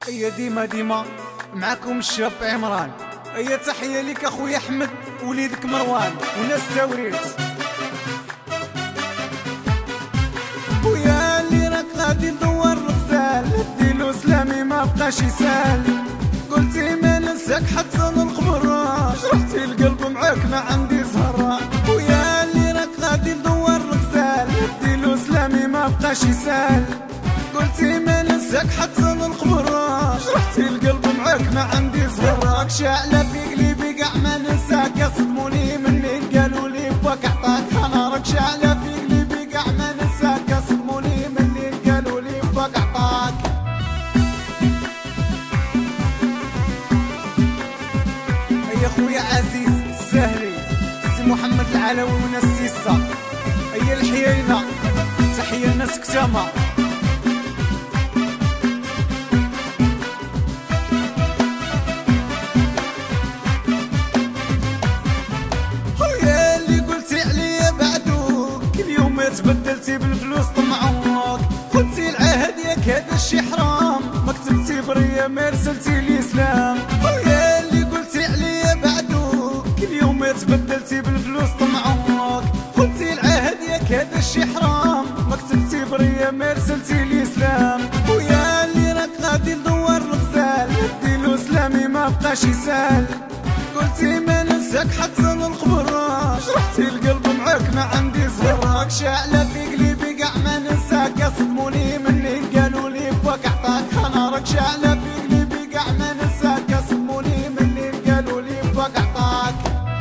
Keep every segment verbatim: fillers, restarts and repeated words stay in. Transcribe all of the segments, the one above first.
هي ديما ديما معاكم الشاب عمران. هي تحية لك اخويا احمد وليدك مروان وناس تاوريت. ويا اللي راك غادي ندور الغزال ديلو سلامي ما بقاش يسال. قلتي ما ننساك حتى نقبر شرحتي القلب معاك ما عندي زهرة. ويا اللي راك غادي ندور الغزال ديلو سلامي ما بقاش يسال. قلتي ما ننساك حتى نقبر شرحتي القلب معاك ما عندي زهرة. راك شاعلة في قلبي كاع ما ننساك صدموني منين قالوا لي باك عطاك. انا راك شاعلة في قلبي كاع ما ننساك صدموني منين قالوا لي باك عطاك. يا خويا عزيز السهلي سي محمد العلوي وناس سيسا. هي الحيينة تحية الناس كتامة. تبدلتي بالفلوس طمعوك خدتي العهد ياك هذا الشي حرام. ما كتبتي بريا ما رسلتي لي سلام. ويا اللي قلتي عليا بعدوك كل يوم تبدلتي بالفلوس طمعوك خدتي العهد ياك هذا الشي حرام. ما كتبتي بريا ما رسلتي لي سلام. ويا اللي راك غادي ندور الغزال ديلو سلامي ما بقاش يسال. قلتي ما ننساك حتى نقبر شرحتي القلب معاك ما عندي زهرة. راك شاعلة في قلبي كاع ما ننساك صدموني منين قالوا لي باك عطاك. انا راك شاعلة في قلبي كاع ما ننساك صدموني منين قالوا لي باك عطاك.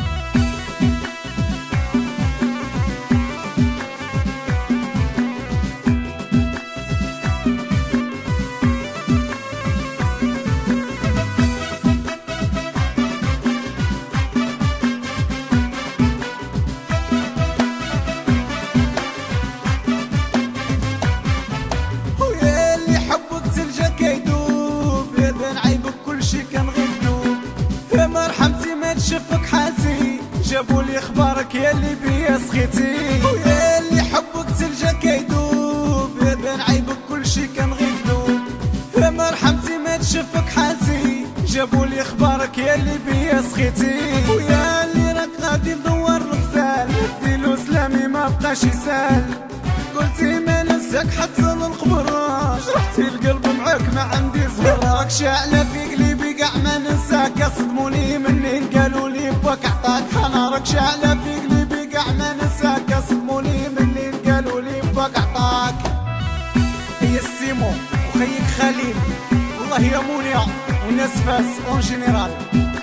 شفك حالتي جابوا لي اخبارك يا اللي بيا سخيتي. ويا اللي حبك تلجا كيدوب يا بان عيبك كلشي كان غير كذوب. يا مرحمتي ما تشفك حالتي جابوا لي اخبارك يا اللي بيا سخيتي. ويا اللي راك غادي ندور الغزال ديلو سلامي ما بقاش يسال. قلتي ما ننساك حتى نقبر شرحتي القلب معاك ما عندي زهرة. راك شاعلة في قلبي كاع ما ننساك صدموني منين قالوا لي باك عطاك. انا راك شاعلة في قلبي كاع ما ننساك صدموني منين قالوا لي باك عطاك. هي السيمو وخيك خليل والله يا مونيا وناس فاس اون جينيرال.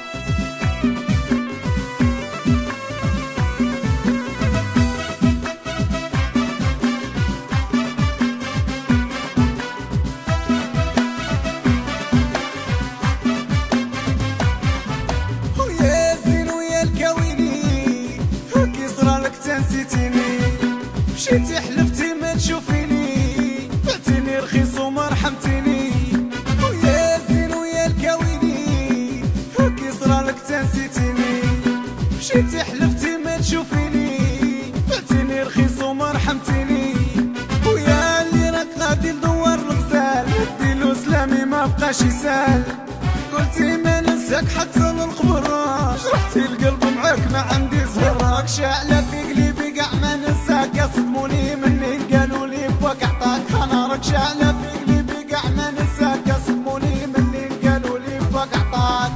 مشيتي حلفتي ما تشوفيني بعتيني رخيص وما رحمتيني. ويا الزين ويا الكاويني هاكي صرالك تنسيتيني. مشيتي حلفتي ما تشوفيني بعتيني رخيص وما رحمتيني. ويا اللي راك غادي ندور الغزال ديلو سلامي ما بقاش يسال. قلتي ما ننساك حتى نقبر شرحتي القلب معاك ما عندي زهرة. راك شاعلة في قلبي كاع ما ننساك صدموني منين قالوا لي باك عطاك. انا راك شاعلة في قلبي كاع ما ننساك صدموني منين قالوا لي باك عطاك.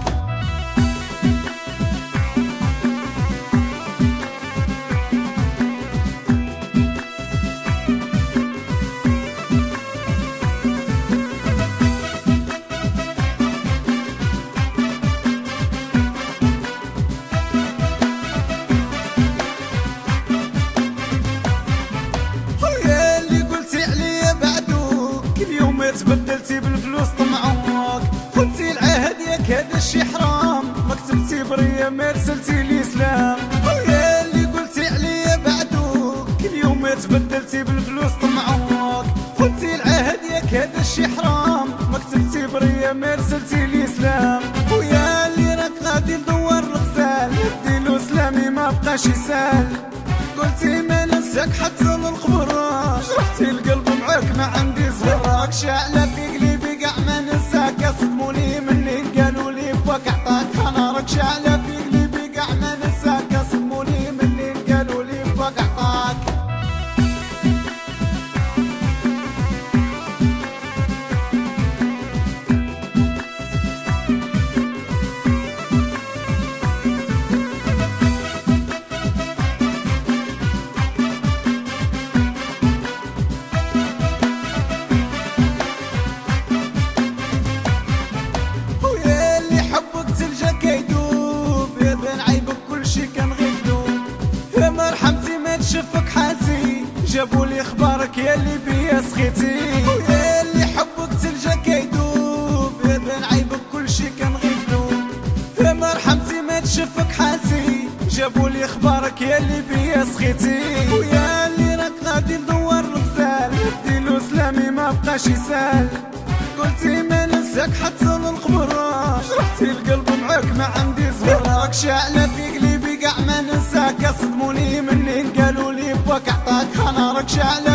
تبدلتي بالفلوس طمعوك خدتي العهد ياك هذا الشي حرام. ما كتبتي بريا ما رسلتي لي سلام. ويا اللي قلتي عليا بعدوك كل يوم تبدلتي بالفلوس طمعوك خدتي العهد ياك هذا الشي حرام. ما كتبتي بريا ما رسلتي لي سلام. ويا اللي راك غادي ندور الغزال ديلو سلامي ما بقاش يسال. قلتي ما ننساك حتى نقبر شرحتي القلب معاك ما عندي زهرة. راك شاعلة في قلبي كاع ما ننساك جابوا لي اخبارك يا اللي بيا سخيتي، ويا اللي حبك تلجا كيدوب، يا بان عيبك كلشي كان غير ذنوب. يا مرحمتي ما تشفك حالتي، جابوا لي اخبارك يا اللي بيا سخيتي، ويا اللي راك غادي ندور الغزال، ديلو سلامي ما بقاش يسال. قلتي ما ننساك حتى للقبر، جرحتي القلب معاك ما عندي صبر. راك شاعلة في قلبي كاع ما ننساك، صدموني منين قالوا لي باك عطاك، انا راك شاعلة